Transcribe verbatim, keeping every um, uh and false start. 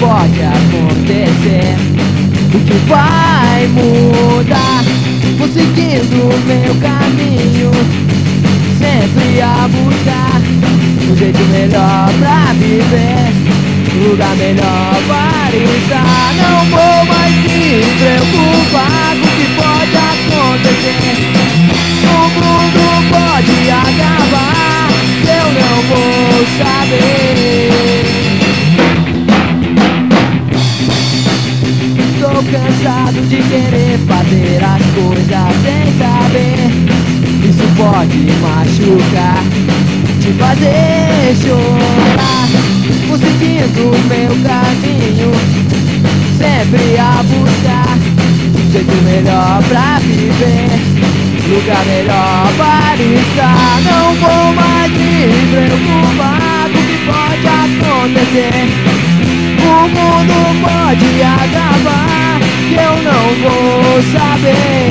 pode acontecer. O que vai mudar? Vou seguindo o meu caminho, sempre a buscar um jeito melhor pra viver, um lugar melhor para estar. Não vou mais me preocupar com o que pode acontecer. O mundo pode acabar, eu não vou saber. Estou cansado de querer fazer as coisas sem saber. Isso pode machucar, te fazer chorar. Vou seguindo o meu caminho, sempre a buscar um jeito melhor pra viver, lugar melhor para estar. Não vou mais me preocupar com o que pode acontecer. O mundo pode acabar, que eu não vou saber.